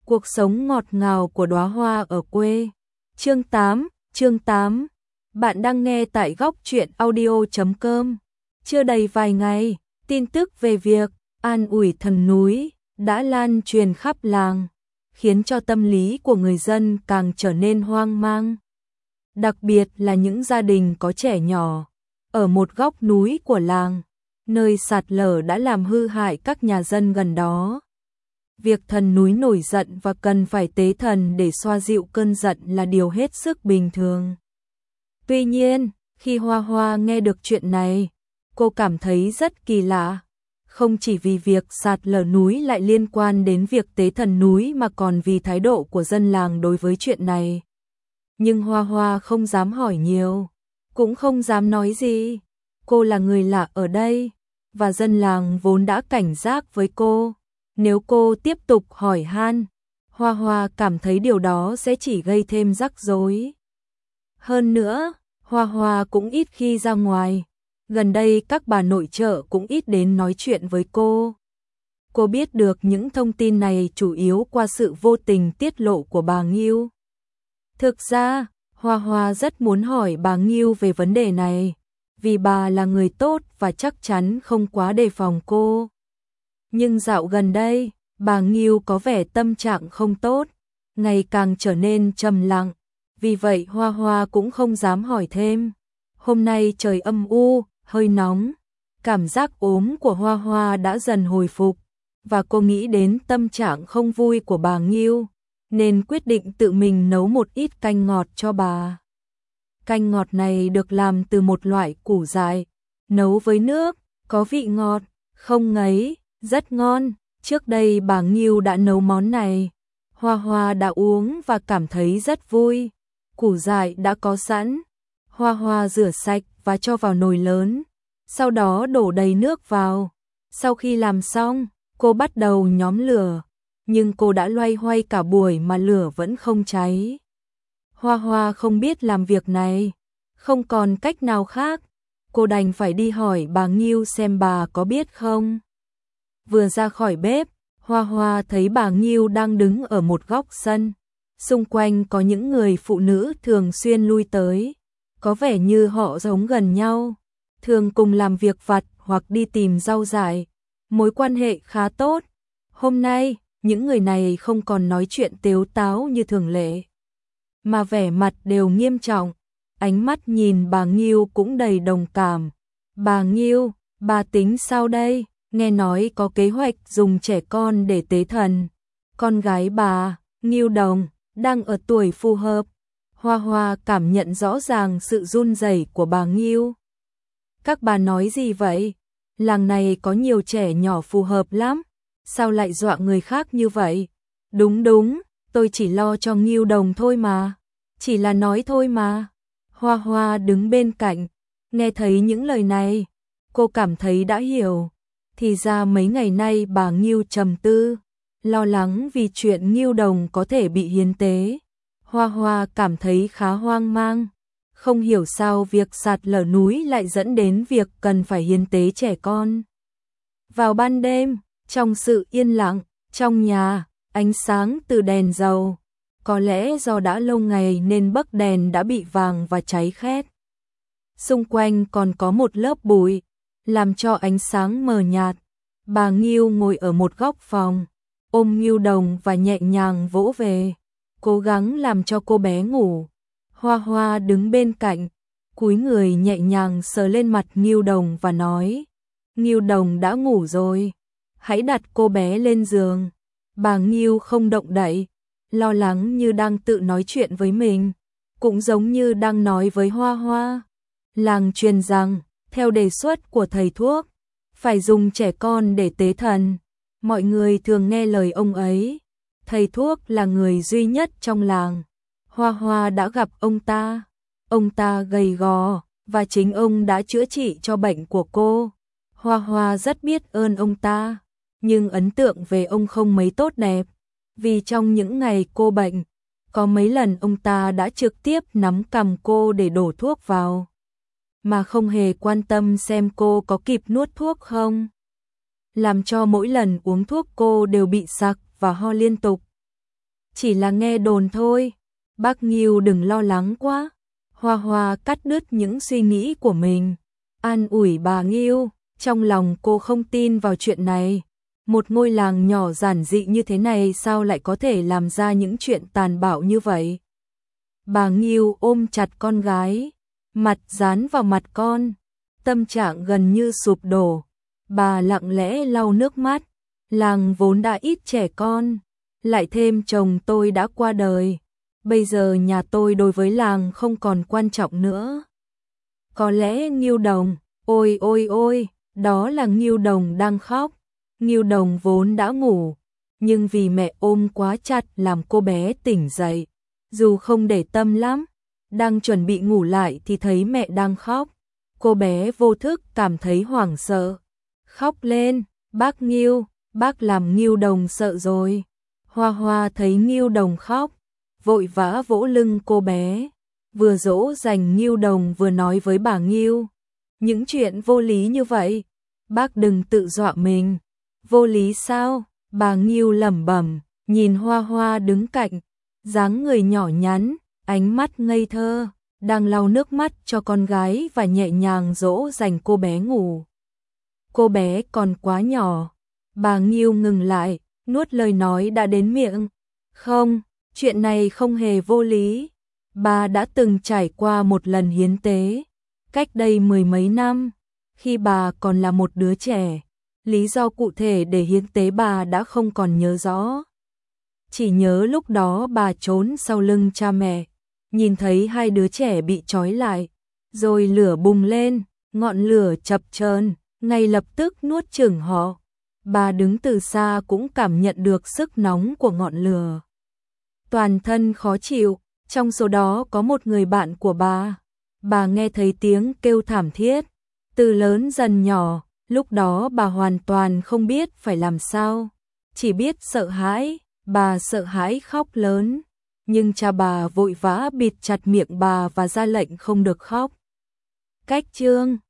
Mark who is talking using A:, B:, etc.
A: Cuộc sống ngọt ngào của đóa hoa ở quê. Chương 8. Bạn đang nghe tại góc truyện audio.com. Chưa đầy vài ngày, tin tức về việc an ủi thần núi đã lan truyền khắp làng, khiến cho tâm lý của người dân càng trở nên hoang mang. Đặc biệt là những gia đình có trẻ nhỏ, ở một góc núi của làng, nơi sạt lở đã làm hư hại các nhà dân gần đó. Việc thần núi nổi giận và cần phải tế thần để xoa dịu cơn giận là điều hết sức bình thường. Tuy nhiên, khi Hoa Hoa nghe được chuyện này, cô cảm thấy rất kỳ lạ. Không chỉ vì việc sạt lở núi lại liên quan đến việc tế thần núi mà còn vì thái độ của dân làng đối với chuyện này. Nhưng Hoa Hoa không dám hỏi nhiều, cũng không dám nói gì. Cô là người lạ ở đây, và dân làng vốn đã cảnh giác với cô. Nếu cô tiếp tục hỏi han, Hoa Hoa cảm thấy điều đó sẽ chỉ gây thêm rắc rối. Hơn nữa, Hoa Hoa cũng ít khi ra ngoài. Gần đây các bà nội trợ cũng ít đến nói chuyện với cô. Cô biết được những thông tin này chủ yếu qua sự vô tình tiết lộ của bà Nghiêu. Thực ra, Hoa Hoa rất muốn hỏi bà Nghiêu về vấn đề này, vì bà là người tốt và chắc chắn không quá đề phòng cô. Nhưng dạo gần đây, bà Nghiêu có vẻ tâm trạng không tốt, ngày càng trở nên trầm lặng, vì vậy Hoa Hoa cũng không dám hỏi thêm. Hôm nay trời âm u, hơi nóng, cảm giác ốm của Hoa Hoa đã dần hồi phục, và cô nghĩ đến tâm trạng không vui của bà Nghiêu, nên quyết định tự mình nấu một ít canh ngọt cho bà. Canh ngọt này được làm từ một loại củ dại, nấu với nước, có vị ngọt, không ngấy, rất ngon. Trước đây bà Nghiêu đã nấu món này, Hoa Hoa đã uống và cảm thấy rất vui. Củ dại đã có sẵn, Hoa Hoa rửa sạch và cho vào nồi lớn, sau đó đổ đầy nước vào. Sau khi làm xong, cô bắt đầu nhóm lửa, nhưng cô đã loay hoay cả buổi mà lửa vẫn không cháy. Hoa Hoa không biết làm việc này, không còn cách nào khác, cô đành phải đi hỏi bà Nghiêu xem bà có biết không. Vừa ra khỏi bếp, Hoa Hoa thấy bà Nghiêu đang đứng ở một góc sân. Xung quanh có những người phụ nữ thường xuyên lui tới, có vẻ như họ sống gần nhau, thường cùng làm việc vặt hoặc đi tìm rau dại, mối quan hệ khá tốt. Hôm nay, những người này không còn nói chuyện tếu táo như thường lệ, mà vẻ mặt đều nghiêm trọng, ánh mắt nhìn bà Nghiêu cũng đầy đồng cảm. Bà Nghiêu, bà tính sao đây? Nghe nói có kế hoạch dùng trẻ con để tế thần. Con gái bà, Nghiêu Đồng, đang ở tuổi phù hợp. Hoa Hoa cảm nhận rõ ràng sự run rẩy của bà Nghiêu. Các bà nói gì vậy? Làng này có nhiều trẻ nhỏ phù hợp lắm. Sao lại dọa người khác như vậy? Đúng, tôi chỉ lo cho Nghiêu Đồng thôi mà. Chỉ là nói thôi mà. Hoa Hoa đứng bên cạnh, nghe thấy những lời này, cô cảm thấy đã hiểu. Thì ra mấy ngày nay bà Nghiêu trầm tư, lo lắng vì chuyện Nghiêu Đồng có thể bị hiến tế. Hoa Hoa cảm thấy khá hoang mang, không hiểu sao việc sạt lở núi lại dẫn đến việc cần phải hiến tế trẻ con. Vào ban đêm, trong sự yên lặng, trong nhà, ánh sáng từ đèn dầu, có lẽ do đã lâu ngày nên bấc đèn đã bị vàng và cháy khét. Xung quanh còn có một lớp bụi, làm cho ánh sáng mờ nhạt. Bà Nghiêu ngồi ở một góc phòng, ôm Nghiêu Đồng và nhẹ nhàng vỗ về, cố gắng làm cho cô bé ngủ. Hoa Hoa đứng bên cạnh, cúi người nhẹ nhàng sờ lên mặt Nghiêu Đồng và nói: Nghiêu Đồng đã ngủ rồi, hãy đặt cô bé lên giường. Bà Nghiêu không động đậy, lo lắng như đang tự nói chuyện với mình, cũng giống như đang nói với Hoa Hoa. Làng truyền rằng, theo đề xuất của thầy thuốc, phải dùng trẻ con để tế thần. Mọi người thường nghe lời ông ấy. Thầy thuốc là người duy nhất trong làng. Hoa Hoa đã gặp ông ta. Ông ta gầy gò, và chính ông đã chữa trị cho bệnh của cô. Hoa Hoa rất biết ơn ông ta, nhưng ấn tượng về ông không mấy tốt đẹp. Vì trong những ngày cô bệnh, có mấy lần ông ta đã trực tiếp nắm cằm cô để đổ thuốc vào, mà không hề quan tâm xem cô có kịp nuốt thuốc không. Làm cho mỗi lần uống thuốc cô đều bị sặc và ho liên tục. chỉ là nghe đồn thôi. Bác Nghiêu đừng lo lắng quá. Hoa Hoa cắt đứt những suy nghĩ của mình, an ủi bà Nghiêu, trong lòng cô không tin vào chuyện này. Một ngôi làng nhỏ giản dị như thế này sao lại có thể làm ra những chuyện tàn bạo như vậy? Bà Nghiêu ôm chặt con gái, mặt dán vào mặt con, tâm trạng gần như sụp đổ. Bà lặng lẽ lau nước mắt, làng vốn đã ít trẻ con, lại thêm chồng tôi đã qua đời. Bây giờ nhà tôi đối với làng không còn quan trọng nữa. Có lẽ Nghiêu Đồng, ôi ôi ôi, đó là Nghiêu Đồng đang khóc. Nghiêu Đồng vốn đã ngủ, nhưng vì mẹ ôm quá chặt làm cô bé tỉnh dậy. Dù không để tâm lắm, đang chuẩn bị ngủ lại thì thấy mẹ đang khóc. Cô bé vô thức cảm thấy hoảng sợ, khóc lên, bác Nghiêu, bác làm Nghiêu Đồng sợ rồi. Hoa Hoa thấy Nghiêu Đồng khóc, vội vã vỗ lưng cô bé, vừa dỗ dành Nghiêu Đồng vừa nói với bà Nghiêu. Những chuyện vô lý như vậy, bác đừng tự dọa mình. Vô lý sao? Bà Nghiêu lẩm bẩm, nhìn Hoa Hoa đứng cạnh, dáng người nhỏ nhắn, ánh mắt ngây thơ, đang lau nước mắt cho con gái và nhẹ nhàng dỗ dành cô bé ngủ. Cô bé còn quá nhỏ. Bà Nghiêu ngừng lại, nuốt lời nói đã đến miệng. Không, chuyện này không hề vô lý. Bà đã từng trải qua một lần hiến tế, cách đây 10 mấy năm, khi bà còn là một đứa trẻ. Lý do cụ thể để hiến tế bà đã không còn nhớ rõ. Chỉ nhớ lúc đó bà trốn sau lưng cha mẹ, nhìn thấy hai đứa trẻ bị trói lại, rồi lửa bùng lên, ngọn lửa chập chờn, ngay lập tức nuốt chửng họ. Bà đứng từ xa cũng cảm nhận được sức nóng của ngọn lửa. Toàn thân khó chịu, trong số đó có một người bạn của bà. Bà nghe thấy tiếng kêu thảm thiết, từ lớn dần nhỏ, lúc đó bà hoàn toàn không biết phải làm sao, chỉ biết sợ hãi, bà sợ hãi khóc lớn, nhưng cha bà vội vã bịt chặt miệng bà và ra lệnh không được khóc. Cách chương